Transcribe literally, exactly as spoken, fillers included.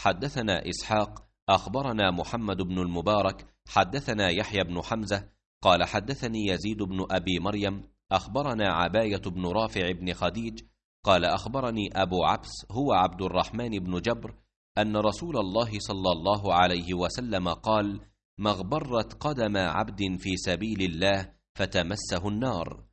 حدثنا إسحاق أخبرنا محمد بن المبارك حدثنا يحيى بن حمزة قال حدثني يزيد بن أبي مريم أخبرنا عباية بن رافع بن خديج قال أخبرني أبو عبس هو عبد الرحمن بن جبر أن رسول الله صلى الله عليه وسلم قال: مغبرت قدم عبد في سبيل الله فتمسه النار.